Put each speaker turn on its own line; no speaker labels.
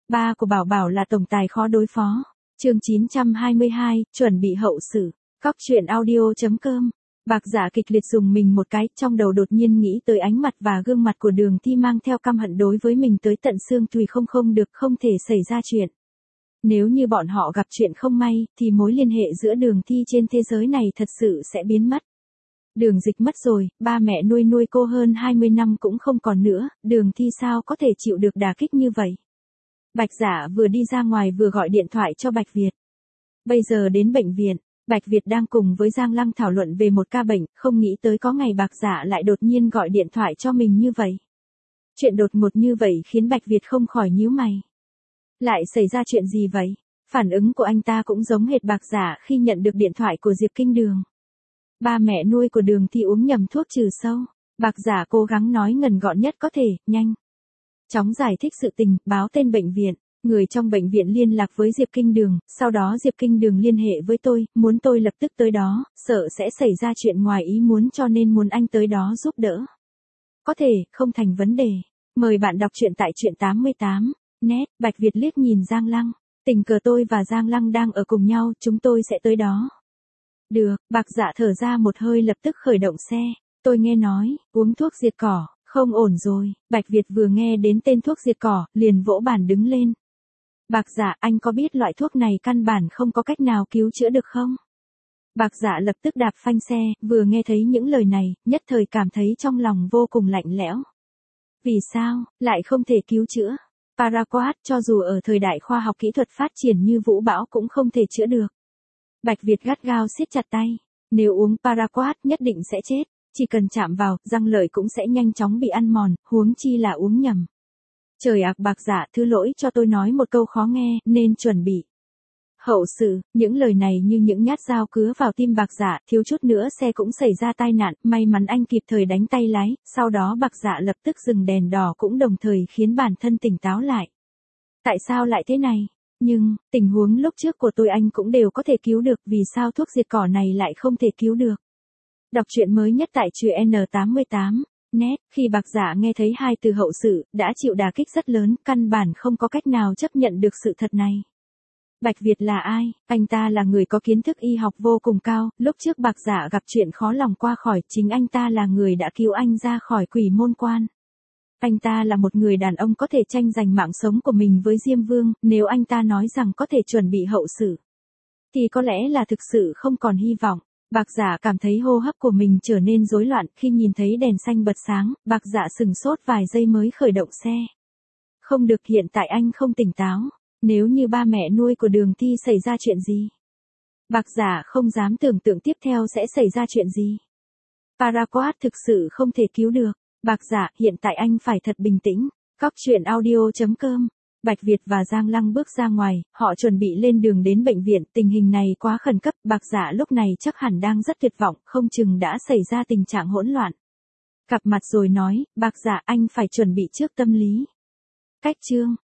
Ba của Bảo Bảo là tổng tài khó đối phó. Chương 922, chuẩn bị hậu sự. Cóc truyện audio.com. Bạc Dạ kịch liệt dùng mình một cái, trong đầu đột nhiên nghĩ tới ánh mặt và gương mặt của Đường Thi mang theo căm hận đối với mình tới tận xương tùy, không được, không thể xảy ra chuyện. Nếu như bọn họ gặp chuyện không may, thì mối liên hệ giữa Đường Thi trên thế giới này thật sự sẽ biến mất. Đường Dịch mất rồi, ba mẹ nuôi cô hơn 20 năm cũng không còn nữa, Đường Thi sao có thể chịu được đả kích như vậy. Bạch Dạ vừa đi ra ngoài vừa gọi điện thoại cho Bạch Việt. Bây giờ đến bệnh viện, Bạch Việt đang cùng với Giang Lăng thảo luận về một ca bệnh, không nghĩ tới có ngày Bạc Dạ lại đột nhiên gọi điện thoại cho mình như vậy. Chuyện đột ngột như vậy khiến Bạch Việt không khỏi nhíu mày. Lại xảy ra chuyện gì vậy? Phản ứng của anh ta cũng giống hệt Bạc Dạ khi nhận được điện thoại của Diệp Kinh Đường. Ba mẹ nuôi của Đường Thi uống nhầm thuốc trừ sâu. Bạc Dạ cố gắng nói ngắn gọn nhất có thể, nhanh chóng giải thích sự tình, báo tên bệnh viện. Người trong bệnh viện liên lạc với Diệp Kinh Đường, sau đó Diệp Kinh Đường liên hệ với tôi, muốn tôi lập tức tới đó, sợ sẽ xảy ra chuyện ngoài ý muốn cho nên muốn anh tới đó giúp đỡ. Có thể, không thành vấn đề. Mời bạn đọc truyện tại truyện 88. Net, Bạch Việt liếc nhìn Giang Lăng. Tình cờ tôi và Giang Lăng đang ở cùng nhau, chúng tôi sẽ tới đó. Được, Bạc Dạ thở ra một hơi lập tức khởi động xe. Tôi nghe nói, uống thuốc diệt cỏ, không ổn rồi. Bạch Việt vừa nghe đến tên thuốc diệt cỏ, liền vỗ bàn đứng lên. Bạc Dạ, anh có biết loại thuốc này căn bản không có cách nào cứu chữa được không? Bạc Dạ lập tức đạp phanh xe, vừa nghe thấy những lời này, nhất thời cảm thấy trong lòng vô cùng lạnh lẽo. Vì sao, lại không thể cứu chữa? Paraquat, cho dù ở thời đại khoa học kỹ thuật phát triển như vũ bão cũng không thể chữa được. Bạch Việt gắt gao siết chặt tay. Nếu uống Paraquat nhất định sẽ chết, chỉ cần chạm vào, răng lợi cũng sẽ nhanh chóng bị ăn mòn, huống chi là uống nhầm. Trời ạ, Bạc Dạ, thứ lỗi cho tôi nói một câu khó nghe, nên chuẩn bị hậu sự. Những lời này như những nhát dao cứa vào tim Bạc Dạ, thiếu chút nữa xe cũng xảy ra tai nạn, may mắn anh kịp thời đánh tay lái, sau đó Bạc Dạ lập tức dừng đèn đỏ cũng đồng thời khiến bản thân tỉnh táo lại. Tại sao lại thế này? Nhưng, tình huống lúc trước của tôi anh cũng đều có thể cứu được, vì sao thuốc diệt cỏ này lại không thể cứu được? Đọc truyện mới nhất tại truyện N88. Net, khi Bạc Dạ nghe thấy hai từ hậu sự, đã chịu đả kích rất lớn, căn bản không có cách nào chấp nhận được sự thật này. Bạch Việt là ai? Anh ta là người có kiến thức y học vô cùng cao, lúc trước Bạc Dạ gặp chuyện khó lòng qua khỏi, chính anh ta là người đã cứu anh ra khỏi quỷ môn quan. Anh ta là một người đàn ông có thể tranh giành mạng sống của mình với Diêm Vương, nếu anh ta nói rằng có thể chuẩn bị hậu sự, thì có lẽ là thực sự không còn hy vọng. Bạc Dạ cảm thấy hô hấp của mình trở nên rối loạn, khi nhìn thấy đèn xanh bật sáng, Bạc Dạ sừng sốt vài giây mới khởi động xe. Không được, hiện tại anh không tỉnh táo. Nếu như ba mẹ nuôi của Đường Thi xảy ra chuyện gì? Bạc Dạ không dám tưởng tượng tiếp theo sẽ xảy ra chuyện gì. Paraquat thực sự không thể cứu được. Bạc Dạ, hiện tại anh phải thật bình tĩnh. Cóc truyện audio.com. Bạch Việt và Giang Lăng bước ra ngoài, họ chuẩn bị lên đường đến bệnh viện, tình hình này quá khẩn cấp, Bạc Dạ lúc này chắc hẳn đang rất tuyệt vọng, không chừng đã xảy ra tình trạng hỗn loạn. Cặp mặt rồi nói, Bạc Dạ, anh phải chuẩn bị trước tâm lý. Cách chương